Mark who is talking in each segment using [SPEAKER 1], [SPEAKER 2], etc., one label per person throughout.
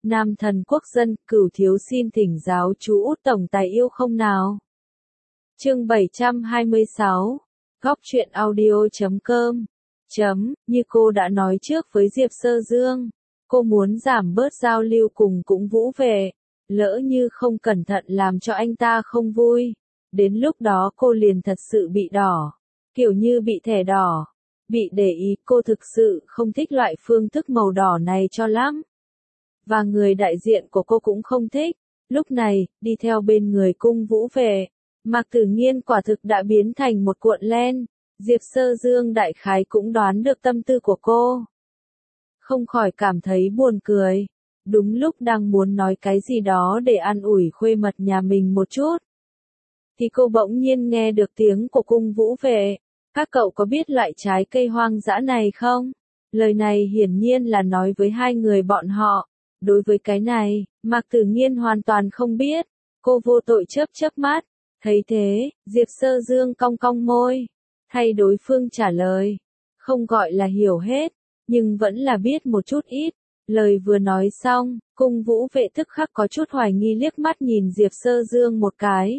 [SPEAKER 1] Nam thần quốc dân, Cửu thiếu xin thỉnh giáo chú Út tổng tài yêu không nào. Chương 726. Góc truyện audio.com. Như cô đã nói trước với Diệp Sơ Dương, cô muốn giảm bớt giao lưu cùng Cũng Vũ về, lỡ như không cẩn thận làm cho anh ta không vui, đến lúc đó cô liền thật sự bị đỏ, kiểu như bị thẻ đỏ, bị để ý. Cô thực sự không thích loại phương thức màu đỏ này cho lắm. Và người đại diện của cô cũng không thích. Lúc này, đi theo bên người Cung Vũ về, Mạc Tử Nghiên quả thực đã biến thành một cuộn len. Diệp Sơ Dương đại khái cũng đoán được tâm tư của cô, không khỏi cảm thấy buồn cười. Đúng lúc đang muốn nói cái gì đó để an ủi khuê mật nhà mình một chút, thì cô bỗng nhiên nghe được tiếng của Cung Vũ về. Các cậu có biết loại trái cây hoang dã này không? Lời này hiển nhiên là nói với hai người bọn họ. Đối với cái này, Mạc Tử Nghiên hoàn toàn không biết. Cô vô tội chớp mắt. Thấy thế, Diệp Sơ Dương cong cong môi, thay đối phương trả lời. Không gọi là hiểu hết, nhưng vẫn là biết một chút ít. Lời vừa nói xong, Cung Vũ vệ tức khắc có chút hoài nghi liếc mắt nhìn Diệp Sơ Dương một cái.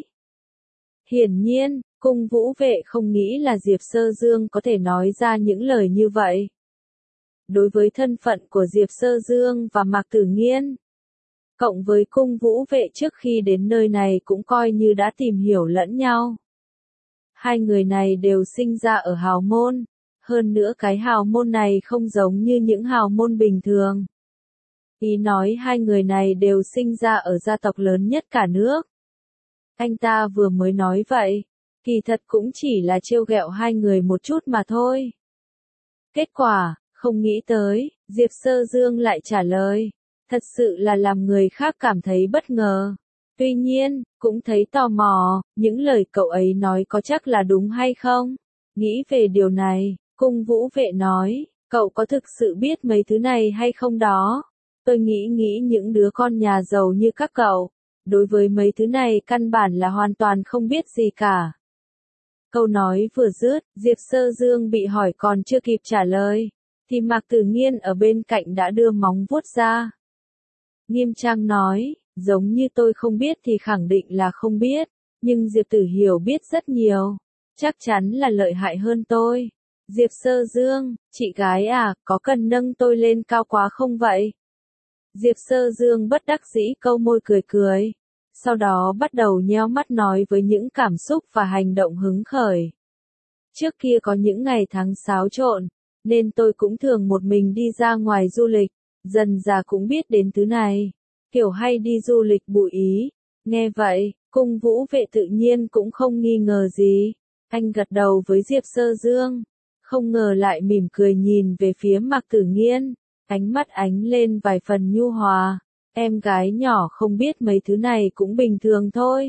[SPEAKER 1] Hiển nhiên, Cung Vũ vệ không nghĩ là Diệp Sơ Dương có thể nói ra những lời như vậy. Đối với thân phận của Diệp Sơ Dương và Mạc Tử Nghiên, cộng với Cung Vũ vệ trước khi đến nơi này cũng coi như đã tìm hiểu lẫn nhau. Hai người này đều sinh ra ở hào môn, hơn nữa cái hào môn này không giống như những hào môn bình thường. Ý nói hai người này đều sinh ra ở gia tộc lớn nhất cả nước. Anh ta vừa mới nói vậy, kỳ thật cũng chỉ là trêu ghẹo hai người một chút mà thôi. Kết quả, không nghĩ tới, Diệp Sơ Dương lại trả lời, thật sự là làm người khác cảm thấy bất ngờ. Tuy nhiên, cũng thấy tò mò, những lời cậu ấy nói có chắc là đúng hay không? Nghĩ về điều này, Cung Vũ vệ nói, cậu có thực sự biết mấy thứ này hay không đó? Tôi nghĩ những đứa con nhà giàu như các cậu, đối với mấy thứ này căn bản là hoàn toàn không biết gì cả. Câu nói vừa dứt, Diệp Sơ Dương bị hỏi còn chưa kịp trả lời, thì Mạc Tử Nghiên ở bên cạnh đã đưa móng vuốt ra. Nghiêm trang nói, giống như tôi không biết thì khẳng định là không biết, nhưng Diệp Tử hiểu biết rất nhiều, chắc chắn là lợi hại hơn tôi. Diệp Sơ Dương, chị gái à, có cần nâng tôi lên cao quá không vậy? Diệp Sơ Dương bất đắc dĩ câu môi cười, sau đó bắt đầu nheo mắt nói với những cảm xúc và hành động hứng khởi. Trước kia có những ngày tháng xáo trộn, nên tôi cũng thường một mình đi ra ngoài du lịch, dần dà cũng biết đến thứ này, kiểu hay đi du lịch bụi ý. Nghe vậy, Cung Vũ vệ tự nhiên cũng không nghi ngờ gì, anh gật đầu với Diệp Sơ Dương, không ngờ lại mỉm cười nhìn về phía Mạc Tử Nghiên, ánh mắt ánh lên vài phần nhu hòa. Em gái nhỏ không biết mấy thứ này cũng bình thường thôi.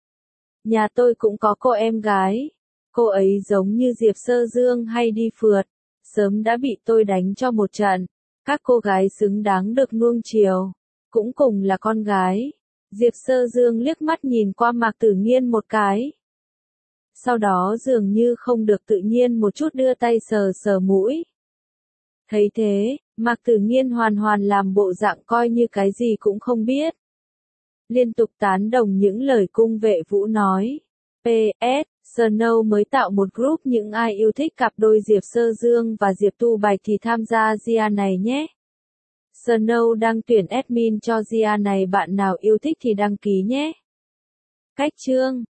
[SPEAKER 1] Nhà tôi cũng có cô em gái, cô ấy giống như Diệp Sơ Dương hay đi phượt, sớm đã bị tôi đánh cho một trận. Các cô gái xứng đáng được nuông chiều, cũng cùng là con gái. Diệp Sơ Dương liếc mắt nhìn qua Mạc Tử Nghiên một cái. Sau đó dường như không được tự nhiên một chút đưa tay sờ mũi. Thấy thế, Mạc Tử Nghiên hoàn làm bộ dạng coi như cái gì cũng không biết. Liên tục tán đồng những lời Cung vệ Vũ nói. PS, Snow mới tạo một group những ai yêu thích cặp đôi Diệp Sơ Dương và Diệp Tu Bạch thì tham gia GIA này nhé. Snow đang tuyển admin cho GIA này, bạn nào yêu thích thì đăng ký nhé. Cách chương